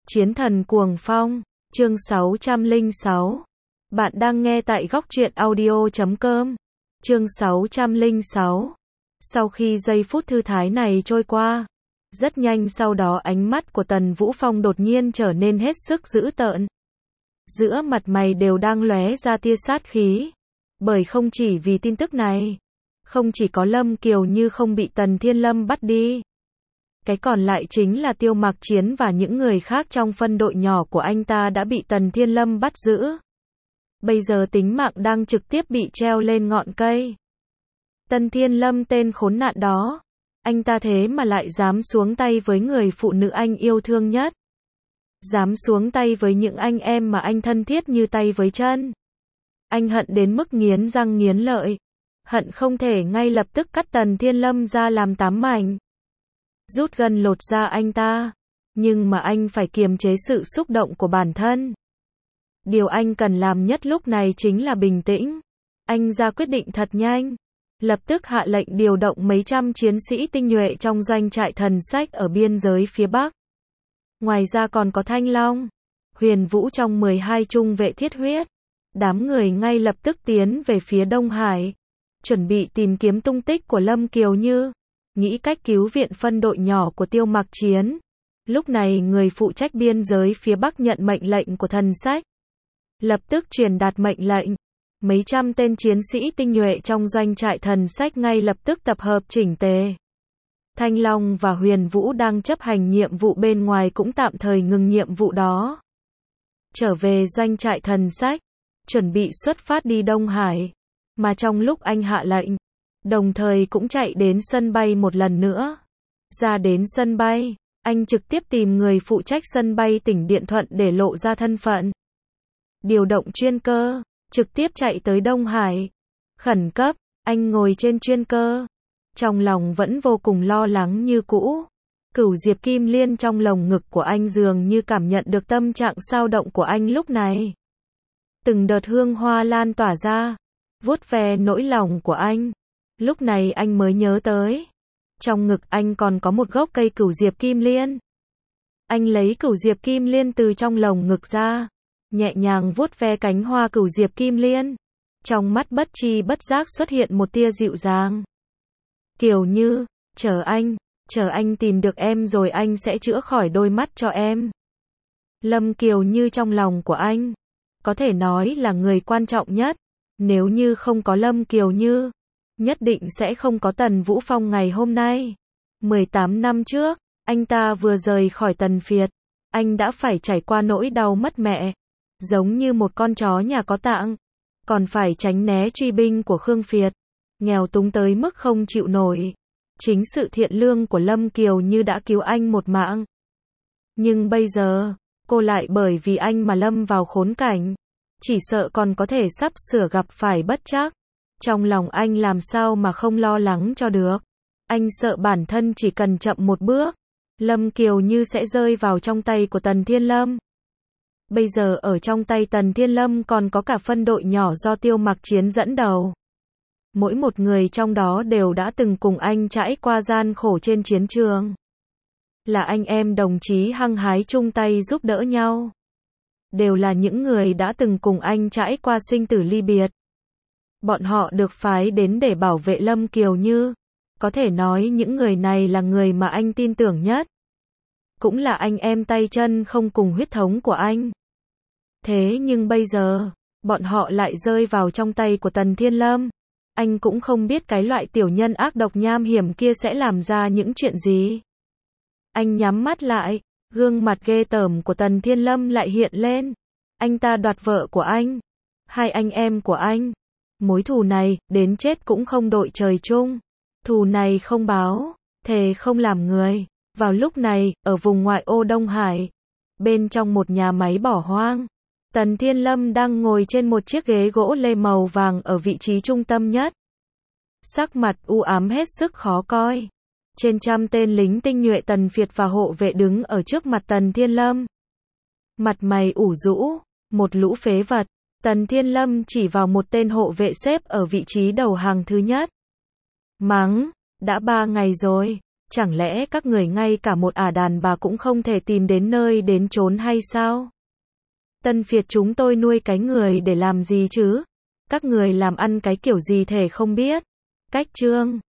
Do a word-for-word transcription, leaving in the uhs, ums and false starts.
Chiến thần cuồng phong, chương sáu trăm lẻ sáu. Bạn đang nghe tại góc truyện audio chấm com. Chương sáu trăm lẻ sáu. Sau khi giây phút thư thái này trôi qua, rất nhanh sau đó ánh mắt của Tần Vũ Phong đột nhiên trở nên hết sức dữ tợn. Giữa mặt mày đều đang lóe ra tia sát khí. Bởi không chỉ vì tin tức này, không chỉ có Lâm Kiều Như không bị Tần Thiên Lâm bắt đi, cái còn lại chính là Tiêu Mặc Chiến và những người khác trong phân đội nhỏ của anh ta đã bị Tần Thiên Lâm bắt giữ. Bây giờ tính mạng đang trực tiếp bị treo lên ngọn cây. Tần Thiên Lâm tên khốn nạn đó, anh ta thế mà lại dám xuống tay với người phụ nữ anh yêu thương nhất. Dám xuống tay với những anh em mà anh thân thiết như tay với chân. Anh hận đến mức nghiến răng nghiến lợi. Hận không thể ngay lập tức cắt Tần Thiên Lâm ra làm tám mảnh. Rút gân lột da anh ta. Nhưng mà anh phải kiềm chế sự xúc động của bản thân. Điều anh cần làm nhất lúc này chính là bình tĩnh. Anh ra quyết định thật nhanh. Lập tức hạ lệnh điều động mấy trăm chiến sĩ tinh nhuệ trong doanh trại thần sách ở biên giới phía Bắc. Ngoài ra còn có Thanh Long, Huyền Vũ trong mười hai trung vệ thiết huyết. Đám người ngay lập tức tiến về phía Đông Hải, chuẩn bị tìm kiếm tung tích của Lâm Kiều Như, nghĩ cách cứu viện phân đội nhỏ của Tiêu Mặc Chiến. Lúc này người phụ trách biên giới phía Bắc nhận mệnh lệnh của thần sách. Lập tức truyền đạt mệnh lệnh. Mấy trăm tên chiến sĩ tinh nhuệ trong doanh trại thần sách ngay lập tức tập hợp chỉnh tề. Thanh Long và Huyền Vũ đang chấp hành nhiệm vụ bên ngoài cũng tạm thời ngừng nhiệm vụ đó. Trở về doanh trại thần sách, chuẩn bị xuất phát đi Đông Hải. Mà trong lúc anh hạ lệnh, đồng thời cũng chạy đến sân bay một lần nữa. Ra đến sân bay, anh trực tiếp tìm người phụ trách sân bay tỉnh Điện Thuận để lộ ra thân phận. Điều động chuyên cơ, trực tiếp chạy tới Đông Hải. Khẩn cấp, anh ngồi trên chuyên cơ. Trong lòng vẫn vô cùng lo lắng như cũ. Cửu Diệp Kim Liên trong lồng ngực của anh dường như cảm nhận được tâm trạng xao động của anh lúc này. Từng đợt hương hoa lan tỏa ra, vuốt ve nỗi lòng của anh. Lúc này anh mới nhớ tới, trong ngực anh còn có một gốc cây Cửu Diệp Kim Liên. Anh lấy Cửu Diệp Kim Liên từ trong lồng ngực ra, nhẹ nhàng vuốt ve cánh hoa Cửu Diệp Kim Liên. Trong mắt bất tri bất giác xuất hiện một tia dịu dàng. Kiều Như, chờ anh, chờ anh tìm được em rồi anh sẽ chữa khỏi đôi mắt cho em. Lâm Kiều Như trong lòng của anh, có thể nói là người quan trọng nhất. Nếu như không có Lâm Kiều Như, nhất định sẽ không có Tần Vũ Phong ngày hôm nay. mười tám năm trước, anh ta vừa rời khỏi Tần Phiệt, anh đã phải trải qua nỗi đau mất mẹ, giống như một con chó nhà có tạng, còn phải tránh né truy binh của Khương Phiệt, nghèo túng tới mức không chịu nổi. Chính sự thiện lương của Lâm Kiều Như đã cứu anh một mạng. Nhưng bây giờ, cô lại bởi vì anh mà lâm vào khốn cảnh. Chỉ sợ còn có thể sắp sửa gặp phải bất trắc. Trong lòng anh làm sao mà không lo lắng cho được. Anh sợ bản thân chỉ cần chậm một bước, Lâm Kiều Như sẽ rơi vào trong tay của Tần Thiên Lâm. Bây giờ ở trong tay Tần Thiên Lâm còn có cả phân đội nhỏ do Tiêu Mặc Chiến dẫn đầu. Mỗi một người trong đó đều đã từng cùng anh trải qua gian khổ trên chiến trường. Là anh em đồng chí hăng hái chung tay giúp đỡ nhau. Đều là những người đã từng cùng anh trải qua sinh tử ly biệt. Bọn họ được phái đến để bảo vệ Lâm Kiều Như. Có thể nói những người này là người mà anh tin tưởng nhất. Cũng là anh em tay chân không cùng huyết thống của anh. Thế nhưng bây giờ, bọn họ lại rơi vào trong tay của Tần Thiên Lâm. Anh cũng không biết cái loại tiểu nhân ác độc nham hiểm kia sẽ làm ra những chuyện gì. Anh nhắm mắt lại, gương mặt ghê tởm của Tần Thiên Lâm lại hiện lên. Anh ta đoạt vợ của anh, hai anh em của anh. Mối thù này, đến chết cũng không đội trời chung. Thù này không báo, thề không làm người. Vào lúc này, ở vùng ngoại ô Đông Hải, bên trong một nhà máy bỏ hoang, Tần Thiên Lâm đang ngồi trên một chiếc ghế gỗ lê màu vàng ở vị trí trung tâm nhất. Sắc mặt u ám hết sức khó coi. Trên trăm tên lính tinh nhuệ Tần Phiệt và hộ vệ đứng ở trước mặt Tần Thiên Lâm. Mặt mày ủ rũ, một lũ phế vật. Tần Thiên Lâm chỉ vào một tên hộ vệ xếp ở vị trí đầu hàng thứ nhất. Mắng, đã ba ngày rồi, Chẳng lẽ các người ngay cả một ả đàn bà cũng không thể tìm đến nơi đến chốn hay sao? Tân Việt chúng tôi nuôi cái người để làm gì chứ? Các người làm ăn cái kiểu gì thể không biết? Cách chương